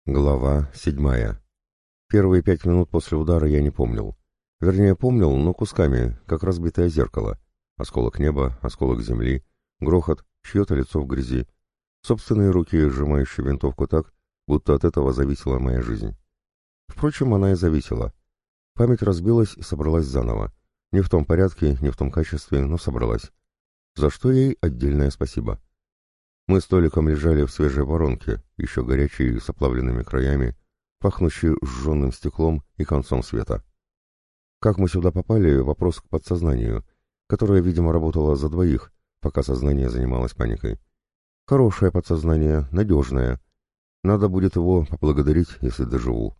Глава 7. Первые 5 минут после удара я не помнил. Вернее, помнил, но кусками, как разбитое зеркало. Осколок неба, осколок земли, грохот, чье-то лицо в грязи. Собственные руки, сжимающие винтовку так, будто от этого зависела моя жизнь. Впрочем, она и зависела. Память разбилась и собралась заново. Не в том порядке, не в том качестве, но собралась. За что ей отдельное спасибо. Мы с Толиком лежали в свежей воронке, еще горячей, с оплавленными краями, пахнущей сжженным стеклом и концом света. Как мы сюда попали — вопрос к подсознанию, которое, видимо, работало за двоих, пока сознание занималось паникой. Хорошее подсознание, надежное. Надо будет его поблагодарить, если доживу.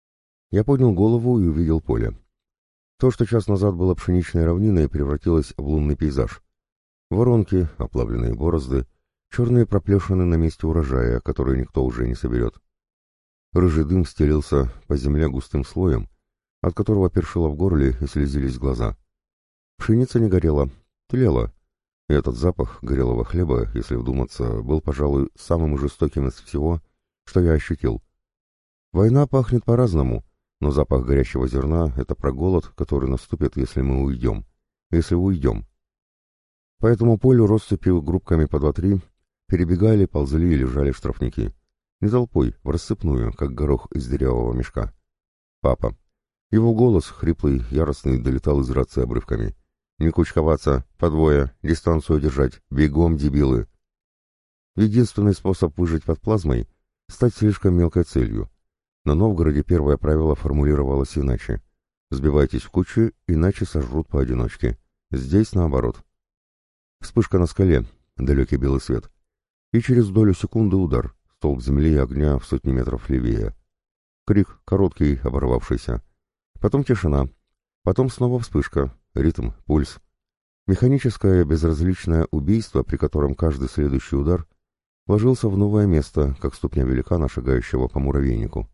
Я поднял голову и увидел поле. То, что час назад было пшеничной равниной, превратилось в лунный пейзаж. Воронки, оплавленные борозды, черные проплешины на месте урожая, который никто уже не соберет. Рыжий дым стелился по земле густым слоем, от которого першило в горле и слезились глаза. Пшеница не горела, тлела, и этот запах горелого хлеба, если вдуматься, был, пожалуй, самым жестоким из всего, что я ощутил. Война пахнет по-разному, но запах горящего зерна — это про голод, который наступит, если мы уйдем. Если уйдем. По этому полю россыпью группками по 2-3 перебегали, ползли и лежали штрафники. Не толпой, в рассыпную, как горох из дырявого мешка. Папа. Его голос, хриплый, яростный, долетал из рации обрывками. «Не кучковаться, по двое, дистанцию держать, бегом, дебилы!» Единственный способ выжить под плазмой — стать слишком мелкой целью. На Новгороде первое правило формулировалось иначе. Сбивайтесь в кучу, иначе сожрут поодиночке. Здесь наоборот. Вспышка на скале, далекий белый свет. И через долю секунды удар, столб земли и огня в сотни метров левее. Крик, короткий, оборвавшийся. Потом тишина. Потом снова вспышка, ритм, пульс. Механическое безразличное убийство, при котором каждый следующий удар ложился в новое место, как ступня великана, шагающего по муравейнику.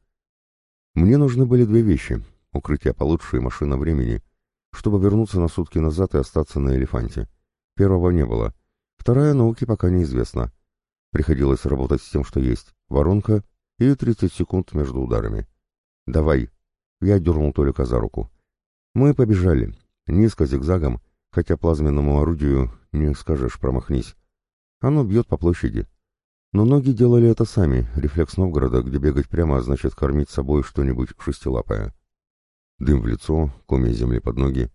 Мне нужны были две вещи — укрытие получше и машина времени, чтобы вернуться на сутки назад и остаться на элефанте. Первого не было. Вторая науке пока неизвестна. Приходилось работать с тем, что есть. Воронка и 30 секунд между ударами. «Давай!» Я дернул Толика за руку. Мы побежали. Низко, зигзагом, хотя плазменному орудию не скажешь «промахнись». Оно бьет по площади. Но ноги делали это сами, рефлекс Новгорода, где бегать прямо значит кормить собой что-нибудь шестилапое. Дым в лицо, комья земли под ноги.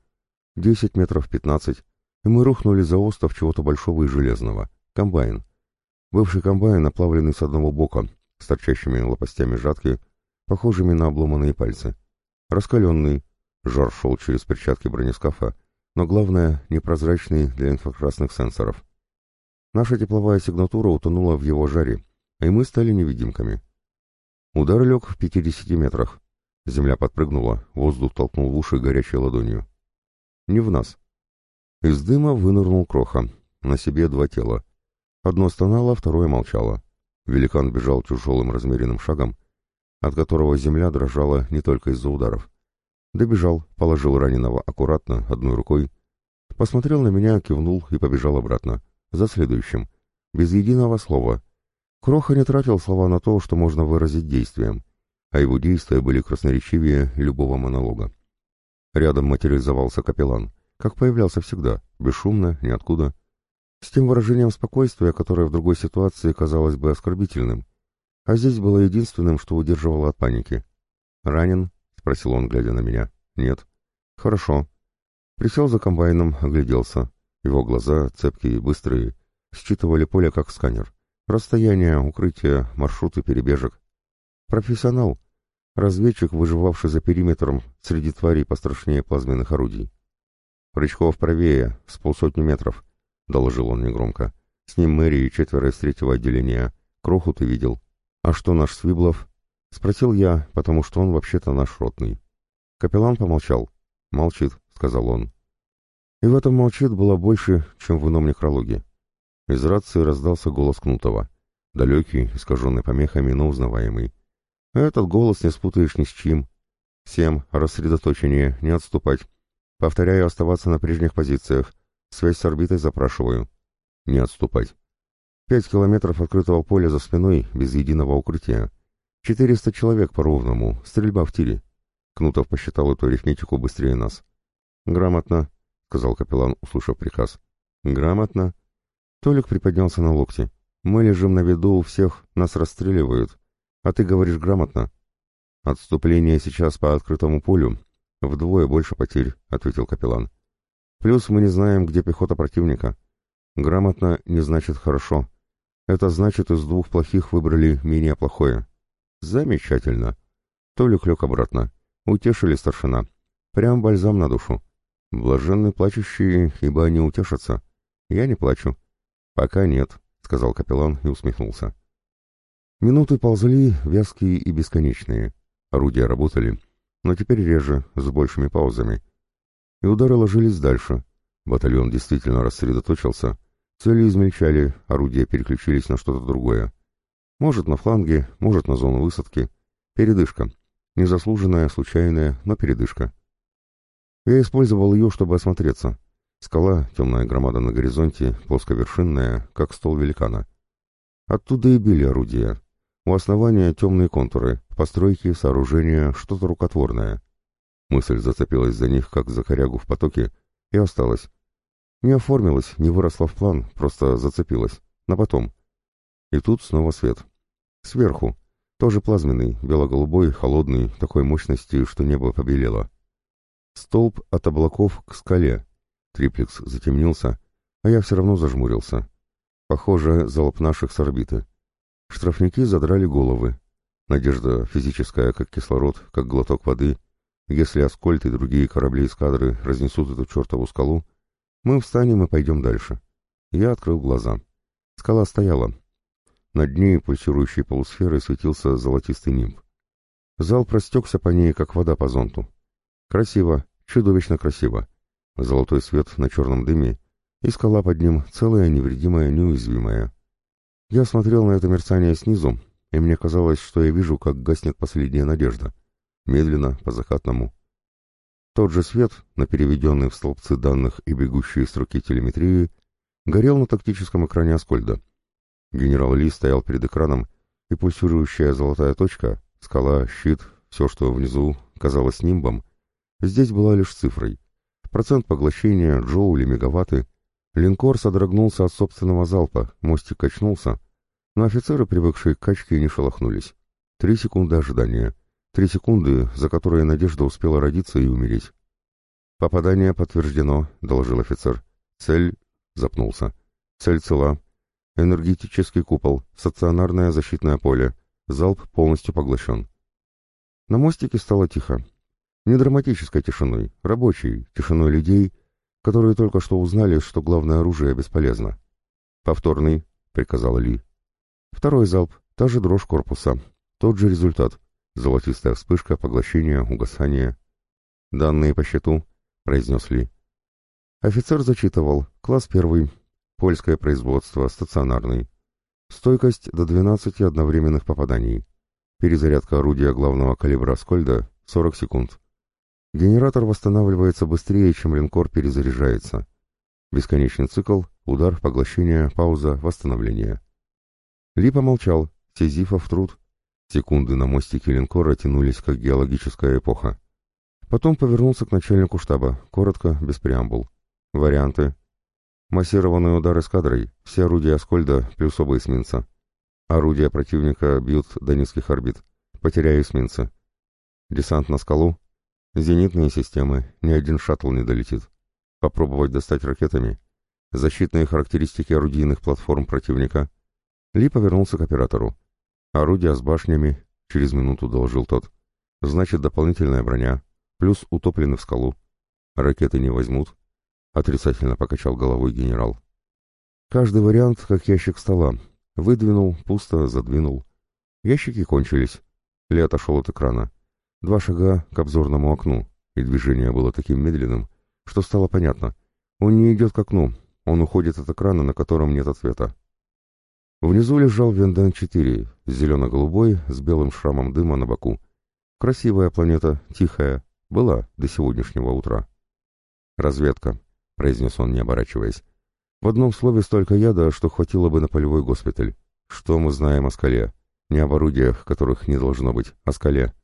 10 метров, 15, и мы рухнули за остов чего-то большого и железного. Комбайн. Бывший комбайн, оплавленный с одного бока, с торчащими лопастями жатки, похожими на обломанные пальцы. Раскаленный, жар шел через перчатки бронескафа, но главное, непрозрачный для инфракрасных сенсоров. Наша тепловая сигнатура утонула в его жаре, и мы стали невидимками. Удар лег в 50 метрах. Земля подпрыгнула, воздух толкнул в уши горячей ладонью. Не в нас. Из дыма вынырнул Кроха. На себе два тела. Одно стонало, второе молчало. Великан бежал тяжелым размеренным шагом, от которого земля дрожала не только из-за ударов. Добежал, положил раненого аккуратно, одной рукой, посмотрел на меня, кивнул и побежал обратно. За следующим. Без единого слова. Кроха не тратил слова на то, что можно выразить действием, а его действия были красноречивее любого монолога. Рядом материализовался капеллан, как появлялся всегда, бесшумно, ниоткуда, с тем выражением спокойствия, которое в другой ситуации казалось бы оскорбительным, а здесь было единственным, что удерживало от паники. «Ранен?» — спросил он, глядя на меня. «Нет». «Хорошо». Присел за комбайном, огляделся. Его глаза, цепкие и быстрые, считывали поле как сканер. Расстояние, укрытие, маршруты перебежек. Профессионал. Разведчик, выживавший за периметром среди тварей пострашнее плазменных орудий. «Прычков правее, с 50 метров», — доложил он негромко. «С ним Мэри и 4 из 3-го отделения. Кроху ты видел». «А что наш Свиблов?» — спросил я, потому что он вообще-то наш ротный. Капеллан помолчал. «Молчит», — сказал он. И в этом «молчит» было больше, чем в ином некрологе. Из рации раздался голос Кнутова. Далекий, искаженный помехами, но узнаваемый. Этот голос не спутаешь ни с чьим. «Всем, рассредоточение, не отступать. Повторяю, оставаться на прежних позициях. Связь с орбитой запрашиваю». «Не отступать». 5 километров открытого поля за спиной, без единого укрытия. 400 человек по-ровному, стрельба в тире. Кнутов посчитал эту арифметику быстрее нас. «Грамотно», — сказал капеллан, услышав приказ. «Грамотно». Толик приподнялся на локти. «Мы лежим на виду у всех, нас расстреливают. А ты говоришь грамотно?» «Отступление сейчас по открытому полю. Вдвое больше потерь», — ответил капеллан. «Плюс мы не знаем, где пехота противника. Грамотно не значит хорошо. Это значит, из двух плохих выбрали менее плохое». «Замечательно». Толик лег обратно. «Утешили, старшина. Прям бальзам на душу. Блаженны плачущие, ибо они утешатся. Я не плачу». «Пока нет», — сказал капеллан и усмехнулся. Минуты ползли, вязкие и бесконечные. Орудия работали, но теперь реже, с большими паузами. И удары ложились дальше. Батальон действительно рассредоточился. Цели измельчали, орудия переключились на что-то другое. Может, на фланге, может, на зону высадки. Передышка. Незаслуженная, случайная, но передышка. Я использовал ее, чтобы осмотреться. Скала, темная громада на горизонте, плосковершинная, как стол великана. Оттуда и били орудия. У основания темные контуры, постройки, сооружения, что-то рукотворное. Мысль зацепилась за них, как за корягу в потоке, и осталась. Не оформилась, не выросла в план, просто зацепилась. На потом. И тут снова свет. Сверху. Тоже плазменный, бело-голубой, холодный, такой мощности, что небо побелело. Столб от облаков к скале. Триплекс затемнился, а я все равно зажмурился. Похоже, залп наших с орбиты. Штрафники задрали головы. Надежда физическая, как кислород, как глоток воды. Если Аскольд и другие корабли эскадры разнесут эту чертову скалу, мы встанем и пойдем дальше. Я открыл глаза. Скала стояла. Над ней пульсирующей полусферой светился золотистый нимб. Залп растекся по ней, как вода по зонту. Красиво, чудовищно красиво. Золотой свет на черном дыме, и скала под ним целая, невредимая, неуязвимая. Я смотрел на это мерцание снизу, и мне казалось, что я вижу, как гаснет последняя надежда. Медленно, по-закатному. Тот же свет, на переведенные в столбцы данных и бегущие строки телеметрии, горел на тактическом экране Аскольда. Генерал Ли стоял перед экраном, и пульсирующая золотая точка, скала, щит, все, что внизу, казалось нимбом, здесь была лишь цифрой. Процент поглощения, джоули, мегаватты. Линкор содрогнулся от собственного залпа, мостик качнулся, но офицеры, привыкшие к качке, не шелохнулись. 3 секунды ожидания. 3 секунды, за которые Надежда успела родиться и умереть. «Попадание подтверждено», — доложил офицер. «Цель...» — запнулся. «Цель цела. Энергетический купол, стационарное защитное поле. Залп полностью поглощен». На мостике стало тихо. Не драматической тишиной, рабочей, тишиной людей, которые только что узнали, что главное оружие бесполезно. «Повторный», — приказал Ли. Второй залп, та же дрожь корпуса, тот же результат. Золотистая вспышка, поглощение, угасание. «Данные по счету», — произнес Ли. Офицер зачитывал. Класс 1. Польское производство, стационарный. Стойкость до 12 одновременных попаданий. Перезарядка орудия главного калибра Аскольда 40 секунд. Генератор восстанавливается быстрее, чем линкор перезаряжается. Бесконечный цикл, удар, поглощение, пауза, восстановление. Ли помолчал. Сизифов труд. Секунды на мостике линкора тянулись, как геологическая эпоха. Потом повернулся к начальнику штаба, коротко, без преамбул. Варианты. Массированный удар эскадрой, все орудия Аскольда плюс оба эсминца. Орудия противника бьют до низких орбит, потеряя эсминца. Десант на скалу. Зенитные системы, ни один шаттл не долетит. Попробовать достать ракетами. Защитные характеристики орудийных платформ противника. Ли повернулся к оператору. Орудия с башнями, через минуту доложил тот. Значит, дополнительная броня, плюс утоплены в скалу. Ракеты не возьмут. Отрицательно покачал головой генерал. Каждый вариант, как ящик стола. Выдвинул, пусто, задвинул. Ящики кончились. Ли отошел от экрана. 2 шага к обзорному окну, и движение было таким медленным, что стало понятно. Он не идет к окну, он уходит от экрана, на котором нет ответа. Внизу лежал Венден-4, зелено-голубой, с белым шрамом дыма на боку. Красивая планета, тихая, была до сегодняшнего утра. «Разведка», — произнес он, не оборачиваясь. «В одном слове столько яда, что хватило бы на полевой госпиталь. Что мы знаем о скале? не об орудиях, которых не должно быть, о скале.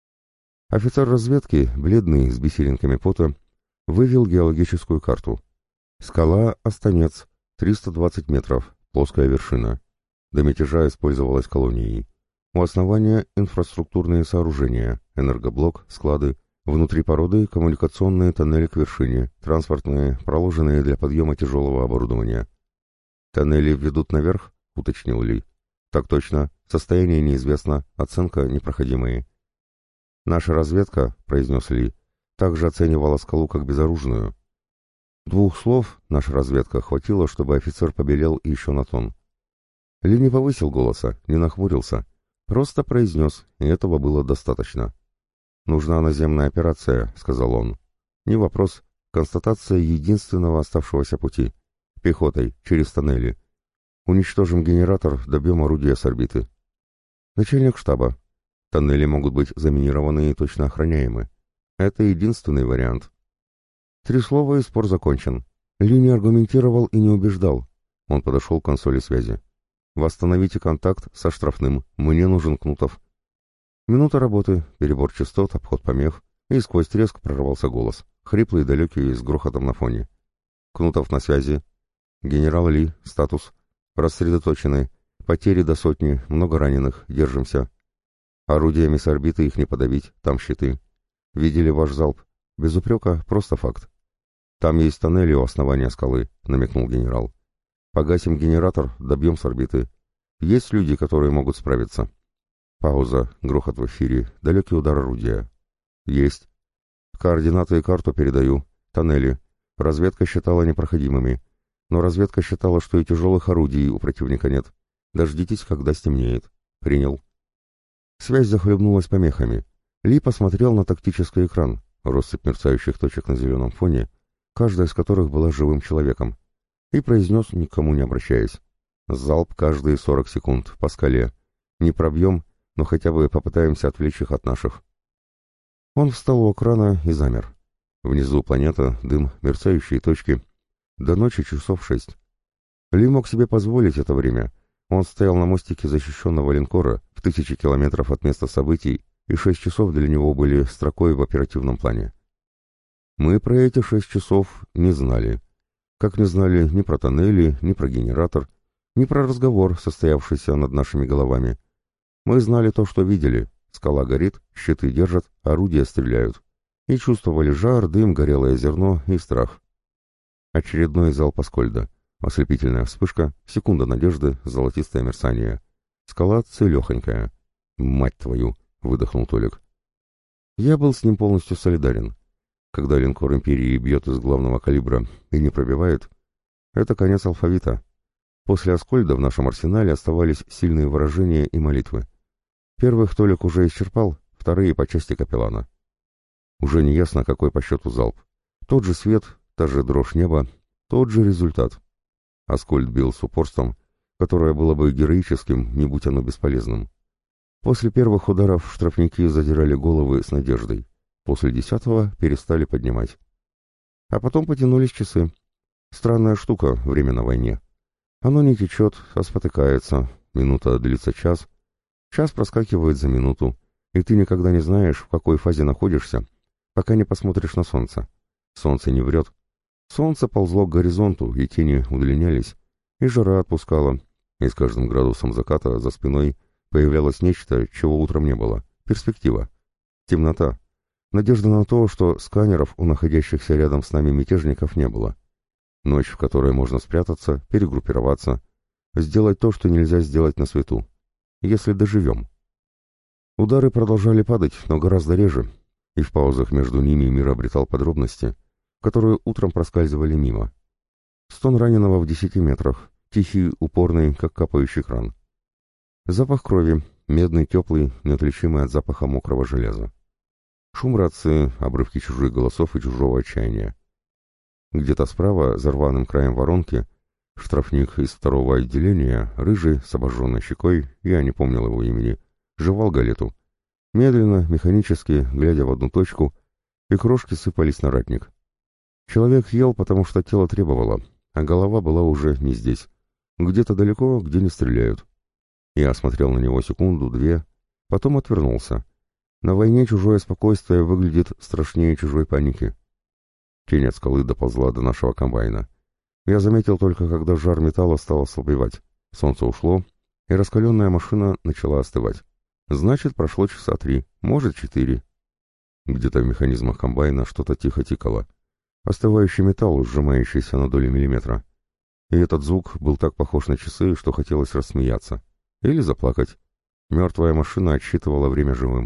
Офицер разведки, бледный, с бисеринками пота, вывел геологическую карту. Скала Останец, 320 метров, плоская вершина. До мятежа использовалась колонией. У основания инфраструктурные сооружения, энергоблок, склады, внутри породы коммуникационные тоннели к вершине, транспортные, проложенные для подъема тяжелого оборудования. «Тоннели ведут наверх?» — уточнил Ли. «Так точно. Состояние неизвестно, оценка непроходимые». «Наша разведка», — произнес Ли, — «также оценивала скалу как безоружную». Двух слов наша разведка хватило, чтобы офицер побелел еще на тон. Ли не повысил голоса, не нахмурился, просто произнес, и этого было достаточно. «Нужна наземная операция», — сказал он. «Не вопрос. Констатация единственного оставшегося пути. Пехотой, через тоннели. Уничтожим генератор, добьем орудия с орбиты». Начальник штаба. Тоннели могут быть заминированы и точно охраняемы. Это единственный вариант. 3 слова, и спор закончен. Ли не аргументировал и не убеждал. Он подошел к консоли связи. «Восстановите контакт со штрафным. Мне нужен Кнутов». Минута работы, перебор частот, обход помех, и сквозь треск прорвался голос, хриплый и далекий, с грохотом на фоне. «Кнутов на связи. Генерал Ли, статус. Рассредоточены. Потери до 100, много раненых, держимся. Орудиями с орбиты их не подавить, там щиты. Видели ваш залп. Без упрека, просто факт. Там есть тоннели у основания скалы», — намекнул генерал. «Погасим генератор, добьем с орбиты. Есть люди, которые могут справиться». Пауза, грохот в эфире, далекий удар орудия. «Есть. Координаты и карту передаю. Тоннели. Разведка считала непроходимыми. Но разведка считала, что и тяжелых орудий у противника нет. Дождитесь, когда стемнеет. Принял». Связь захлебнулась помехами. Ли посмотрел на тактический экран, россыпь мерцающих точек на зеленом фоне, каждая из которых была живым человеком, и произнес, никому не обращаясь: «Залп каждые 40 секунд, по скале. Не пробьем, но хотя бы попытаемся отвлечь их от наших». Он встал у экрана и замер. Внизу планета, дым, мерцающие точки. До ночи часов 6. Ли мог себе позволить это время. Он стоял на мостике защищенного линкора в 1000 километров от места событий, и 6 часов для него были строкой в оперативном плане. Мы про эти 6 часов не знали. Как не знали ни про тоннели, ни про генератор, ни про разговор, состоявшийся над нашими головами. Мы знали то, что видели. Скала горит, щиты держат, орудия стреляют. И чувствовали жар, дым, горелое зерно и страх. Очередной залп Аскольда. Ослепительная вспышка, секунда надежды, золотистое мерцание. Скала целехонькая. «Мать твою!» — выдохнул Толик. Я был с ним полностью солидарен. Когда линкор Империи бьет из главного калибра и не пробивает, это конец алфавита. После Аскольда в нашем арсенале оставались сильные выражения и молитвы. Первых Толик уже исчерпал, вторые по части капеллана. Уже не ясно, какой по счету залп. Тот же свет, та же дрожь неба, тот же результат. Аскольд бил с упорством, которое было бы героическим, не будь оно бесполезным. После первых ударов штрафники задирали головы с надеждой. После 10-го перестали поднимать. А потом потянулись часы. Странная штука, время на войне. Оно не течет, а спотыкается. Минута длится час. Час проскакивает за минуту, и ты никогда не знаешь, в какой фазе находишься, пока не посмотришь на солнце. Солнце не врет. Солнце ползло к горизонту, и тени удлинялись, и жара отпускала, и с каждым градусом заката за спиной появлялось нечто, чего утром не было. Перспектива. Темнота. Надежда на то, что сканеров у находящихся рядом с нами мятежников не было. Ночь, в которой можно спрятаться, перегруппироваться, сделать то, что нельзя сделать на свету. Если доживем. Удары продолжали падать, но гораздо реже, и в паузах между ними мир обретал подробности, которые утром проскальзывали мимо. Стон раненого в 10 метрах, тихий, упорный, как капающий кран. Запах крови, медный, теплый, неотличимый от запаха мокрого железа. Шум рации, обрывки чужих голосов и чужого отчаяния. Где-то справа, за рваным краем воронки, штрафник из 2-го отделения, рыжий, с обожженной щекой, я не помнил его имени, жевал галету. Медленно, механически, глядя в одну точку, и крошки сыпались на ратник. Человек ел, потому что тело требовало, а голова была уже не здесь. Где-то далеко, где не стреляют. Я осмотрел на него секунду, две, потом отвернулся. На войне чужое спокойствие выглядит страшнее чужой паники. Тень от скалы доползла до нашего комбайна. Я заметил только, когда жар металла стал ослабевать. Солнце ушло, и раскаленная машина начала остывать. Значит, прошло часа 3, может 4. Где-то в механизмах комбайна что-то тихо тикало. Остывающий металл, сжимающийся на доли миллиметра. И этот звук был так похож на часы, что хотелось рассмеяться. Или заплакать. Мертвая машина отсчитывала время живым.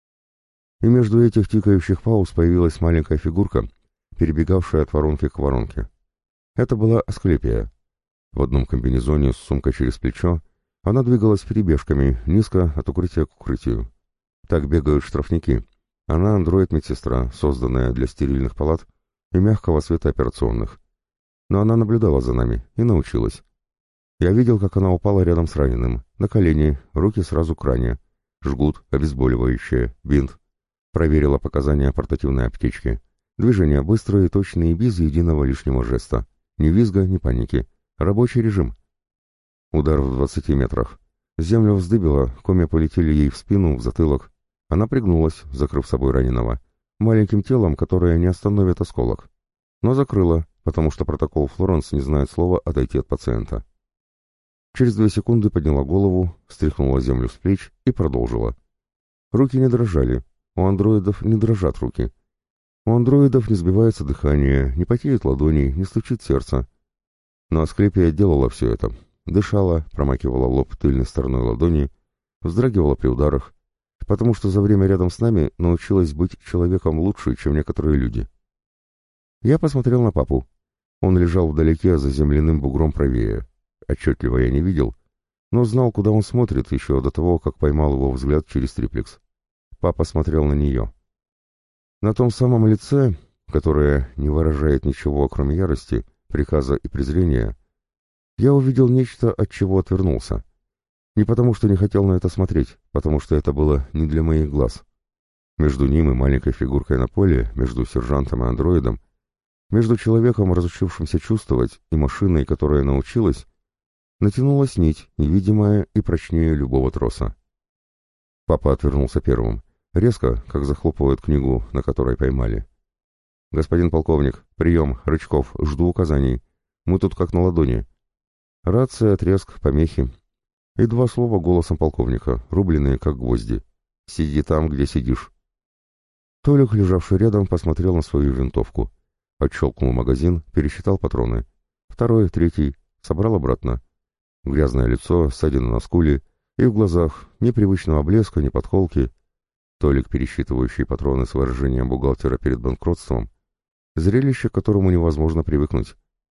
И между этих тикающих пауз появилась маленькая фигурка, перебегавшая от воронки к воронке. Это была Асклепия. В одном комбинезоне с сумкой через плечо она двигалась перебежками, низко от укрытия к укрытию. Так бегают штрафники. Она андроид-медсестра, созданная для стерильных палат и мягкого света операционных. Но она наблюдала за нами и научилась. Я видел, как она упала рядом с раненым, на колени, руки сразу к ране. Жгут, обезболивающее, бинт. Проверила показания портативной аптечки. Движения быстрые и точные, без единого лишнего жеста. Ни визга, ни паники. Рабочий режим. Удар в 20 метрах. Землю вздыбило, комья полетели ей в спину, в затылок. Она пригнулась, закрыв собой раненого. Маленьким телом, которое не остановит осколок. Но закрыла, потому что протокол Флоренс не знает слова «отойти от пациента». Через 2 секунды подняла голову, встряхнула землю с плеч и продолжила. Руки не дрожали. У андроидов не дрожат руки. У андроидов не сбивается дыхание, не потеют ладони, не стучит сердце. Но Асклепия делала все это. Дышала, промакивала лоб тыльной стороной ладони, вздрагивала при ударах, потому что за время рядом с нами научилась быть человеком лучше, чем некоторые люди. Я посмотрел на папу. Он лежал вдалеке за земляным бугром правее. Отчетливо я не видел, но знал, куда он смотрит еще до того, как поймал его взгляд через триплекс. Папа смотрел на нее. На том самом лице, которое не выражает ничего, кроме ярости, приказа и презрения, я увидел нечто, от чего отвернулся. Не потому, что не хотел на это смотреть, потому что это было не для моих глаз. Между ним и маленькой фигуркой на поле, между сержантом и андроидом, между человеком, разучившимся чувствовать, и машиной, которая научилась, натянулась нить, невидимая и прочнее любого троса. Папа отвернулся первым, резко, как захлопывают книгу, на которой поймали. «Господин полковник, прием, Рычков, жду указаний. Мы тут как на ладони». Рация, треск, помехи. И 2 слова голосом полковника, рубленые как гвозди. «Сиди там, где сидишь». Толик, лежавший рядом, посмотрел на свою винтовку. Отщелкнул магазин, пересчитал патроны. 2, 3, собрал обратно. Грязное лицо, ссадина на скуле, и в глазах ни привычного блеска, ни подколки. Толик, пересчитывающий патроны с выражением бухгалтера перед банкротством. Зрелище, к которому невозможно привыкнуть.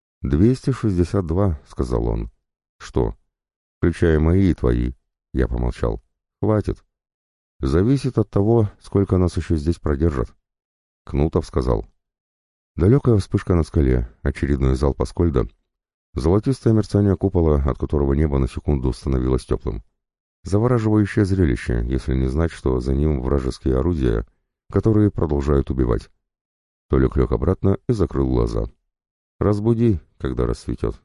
262, — сказал он. «Что?» «Включая мои и твои». Я помолчал. «Хватит. Зависит от того, сколько нас еще здесь продержат». Кнутов сказал. Далекая вспышка на скале, очередной залп Аскольда, золотистое мерцание купола, от которого небо на секунду становилось теплым. Завораживающее зрелище, если не знать, что за ним вражеские орудия, которые продолжают убивать. Толик лег обратно и закрыл глаза. «Разбуди, когда рассветет».